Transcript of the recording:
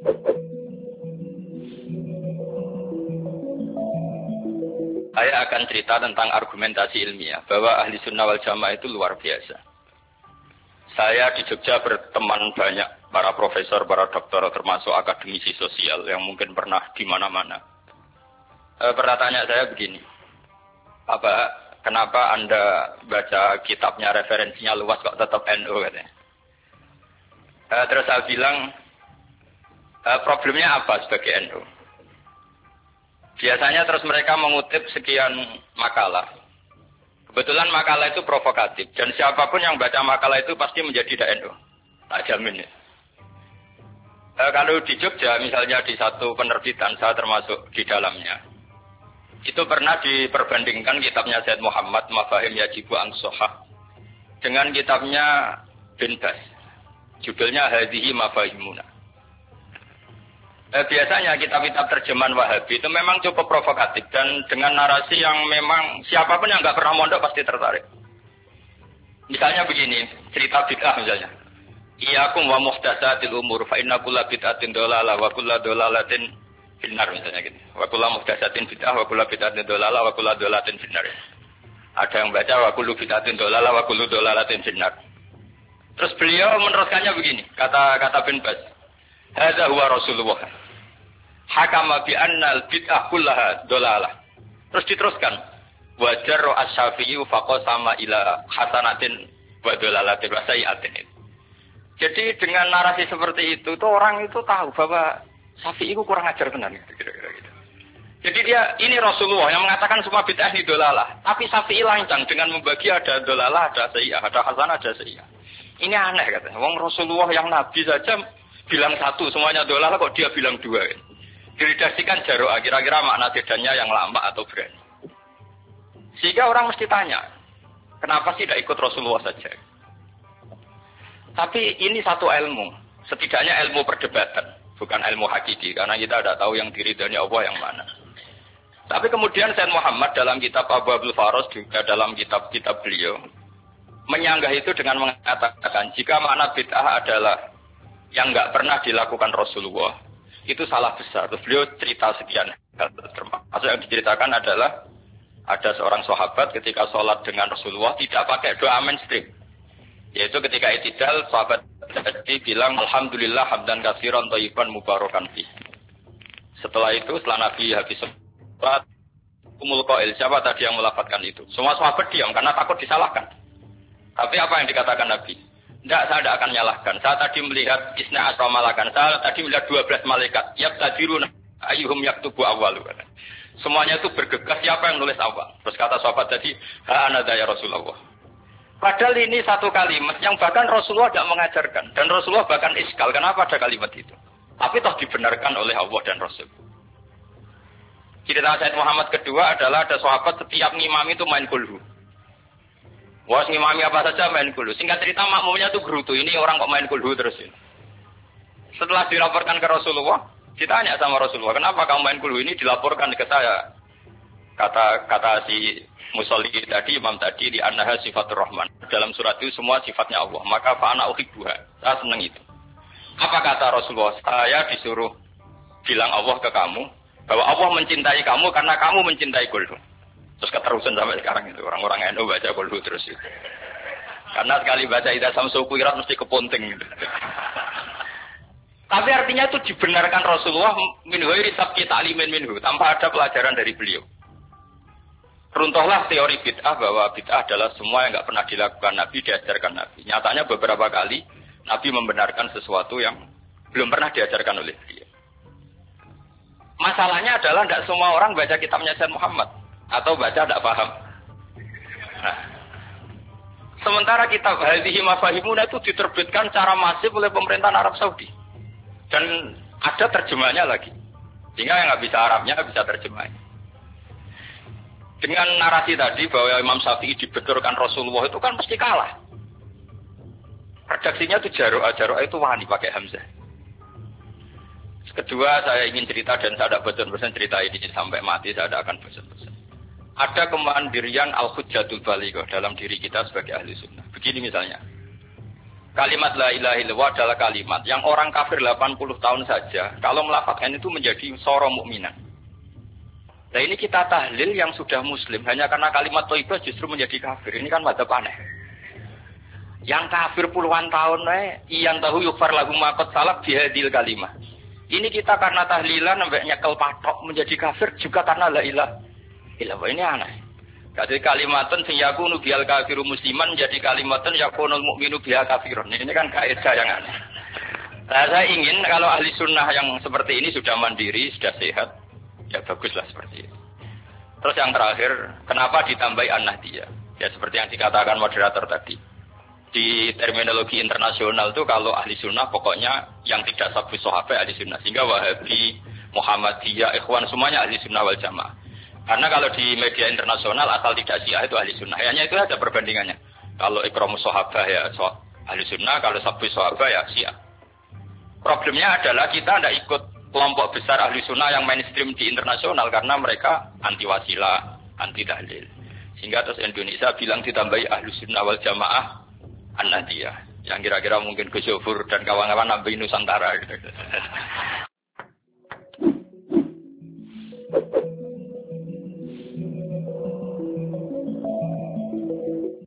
Saya akan cerita tentang argumentasi ilmiah bahwa ahli sunnah wal jamaah itu luar biasa. Saya di Jogja berteman banyak para profesor, para doktor, termasuk akademisi sosial yang mungkin pernah di mana-mana. Pertanyaan saya begini, kenapa Anda baca kitabnya referensinya luas kok tetap NU katanya? Terus saya bilang, problemnya apa sebagai NU? Biasanya terus mereka mengutip sekian makalah. Kebetulan makalah itu provokatif. Dan siapapun yang baca makalah itu pasti menjadi NU. Tak jamin ya. Kalau di Jogja misalnya di satu penerbitan, saya termasuk di dalamnya. Itu pernah diperbandingkan kitabnya Said Muhammad, Mafahim Yajibu Ang-Sohah. Dengan kitabnya Bin Bas. Judulnya Hadhihi Mafahimuna. Biasanya kitab-kitab terjemahan Wahabi itu memang cukup provokatif dan dengan narasi yang memang siapapun yang nggak pernah mondok pasti tertarik. Misalnya begini, cerita bid'ah misalnya. Iyyakum wa muhdatsatil umur fa inna kulla bid'atin dhalalah wa kulla dhalalatin finnar misalnya gitu. Wa kulla muhdatsatin bid'ah wa kulla bid'atin dhalalah wa kulla dhalalatin finnar. Ada yang baca wa kullu bid'atin dhalalah wa kullu dhalalatin finnar. Terus beliau meneruskannya begini, kata Bin Bas. Hadza huwa Rasulullah. Hakama bi annal bid'ah kullaha dolalah. Terus diteruskan. Wajar as-Syafi'i faqasama ila hasanatin wa dolalatin wa sayi'atin. Jadi dengan narasi seperti itu tuh orang itu tahu bahwa Syafi'i itu kurang ajar benar kira-kira gitu. Jadi ini Rasulullah yang mengatakan semua bid'ah ini dolalah. Tapi Syafi'i lancang dengan membagi ada dolalah, ada sayi'ah, ada hasanah, ada sayi'ah. Ini aneh katanya. Wong Rasulullah yang nabi saja bilang satu, semuanya dolalah kok dia bilang dua. Diredaksikan jaro'ah, kira-kira makna bedanya yang lama atau berani. Sehingga orang mesti tanya, kenapa sih tidak ikut Rasulullah saja? Tapi ini satu ilmu, setidaknya ilmu perdebatan, bukan ilmu hakiki, karena kita tidak tahu yang diridhani Allah yang mana. Tapi kemudian Said Muhammad dalam kitab Abu Abdul Faros, juga dalam kitab-kitab beliau, menyanggah itu dengan mengatakan, jika makna bid'ah adalah yang nggak pernah dilakukan Rasulullah, itu salah besar. Terus beliau cerita sekian. Termasuk yang diceritakan adalah ada seorang sahabat ketika sholat dengan Rasulullah tidak pakai doa mainstream. Yaitu ketika i'tidal, sahabat tadi bilang Alhamdulillah hamdan katsiran thayyiban mubarakan fi. Setelah itu, setelah Nabi habis sholat, umul qail, siapa tadi yang melafadzkan itu? Semua sahabat diam karena takut disalahkan. Tapi apa yang dikatakan Nabi? Tidak, saya tidak akan nyalahkan. Saya tadi melihat isna asra malakan. Saya tadi melihat 12 malaikat. Yabtadiruna ayyuhum yaktubu awwalu. Semuanya itu bergegas siapa yang nulis awal. Terus kata sahabat tadi, ha anada ya Rasulullah. Padahal ini satu kalimat yang bahkan Rasulullah tidak mengajarkan. Dan Rasulullah bahkan iskal. Kenapa ada kalimat itu? Tapi toh dibenarkan oleh Allah dan Rasul. Cerita Said Muhammad kedua adalah ada sahabat setiap ngimami itu main kulhu. Wah, ngimami apa saja main kulhu. Singkat cerita makmumnya tuh gerutu. Ini orang kok main kulhu terus ini. Setelah dilaporkan ke Rasulullah, ditanya sama Rasulullah, kenapa kamu main kulhu ini? Dilaporkan ke saya. Kata si musolli tadi, imam tadi, di annaha sifatur rahman. Dalam surat itu semua sifatnya Allah. Maka fa'ana uhibbuha. Saya senang itu. Apa kata Rasulullah? Saya disuruh bilang Allah ke kamu, bahwa Allah mencintai kamu karena kamu mencintai kulhu. Terus keterusan sampai sekarang itu orang-orang NU baca kulhu terus itu. Karena sekali baca Idza Samsu Kuwirat mesti kepunting gitu. Tapi artinya itu dibenarkan Rasulullah min ghairi sabqi ta'limin minhu, tanpa ada pelajaran dari beliau. Runtuhlah teori bid'ah bahwa bid'ah adalah semua yang enggak pernah dilakukan Nabi, diajarkan Nabi. Nyatanya beberapa kali Nabi membenarkan sesuatu yang belum pernah diajarkan oleh beliau. Masalahnya adalah tidak semua orang baca kitabnya Said Muhammad. Atau baca tidak paham. Nah, sementara kitab Hadhihi Mafahimuna itu diterbitkan secara masif oleh pemerintahan Arab Saudi. Dan ada terjemahnya lagi. Sehingga yang nggak bisa Arabnya bisa terjemahnya. Dengan narasi tadi bahwa Imam Syafi'i dibenturkan Rasulullah itu kan mesti kalah. Redaksinya itu jaro'ah itu wani pakai hamzah. Kedua, saya ingin cerita dan saya tidak bosan-bosan cerita ini sampai mati, saya tidak akan bosan-bosan. Ada kemandirian al-hujjatul balighah dalam diri kita sebagai ahli sunnah. Begini misalnya. Kalimat la ilaha illallah adalah kalimat yang orang kafir 80 tahun saja kalau melafazkan itu menjadi soro mukminan. Nah ini kita tahlil yang sudah muslim hanya karena kalimat thayyibah justru menjadi kafir. Ini kan madzhab aneh. Yang kafir puluhan tahun iyan tahu yufar lagu makot salak bihadil kalimah. Ini kita karena tahlilan sampai nyekel patok menjadi kafir juga karena la ilaha illallah. Ini aneh. Jadi kalimatun sing yakunu bial kafiru musliman jadi kalimatun yakunul mukminu biha kafirun. Ini kan kaidah yang aneh. Nah, saya ingin kalau ahli sunnah yang seperti ini sudah mandiri, sudah sehat, ya baguslah seperti itu. Terus yang terakhir, kenapa ditambahi an-nahdiyah? Ya seperti yang dikatakan moderator tadi. Di terminologi internasional itu kalau ahli sunnah pokoknya yang tidak sabus sahabat ahli sunnah. Sehingga Wahabi, Muhammadiyah, Ikhwan semuanya ahli sunnah wal jamaah. Karena kalau di media internasional asal tidak Syiah itu ahli sunnah. Hanya itu ada perbandingannya. Kalau ikramus sahabah ya ahli sunnah, kalau sabus sahabah ya Syiah. Problemnya adalah kita tidak ikut kelompok besar ahli sunnah yang mainstream di internasional karena mereka anti wasilah, anti tahlil. Sehingga terus Indonesia bilang ditambahi ahli sunnah wal jamaah an-nahdiyah. Yang kira-kira mungkin Gus Yofur dan kawan-kawan nambahin Nusantara gitu.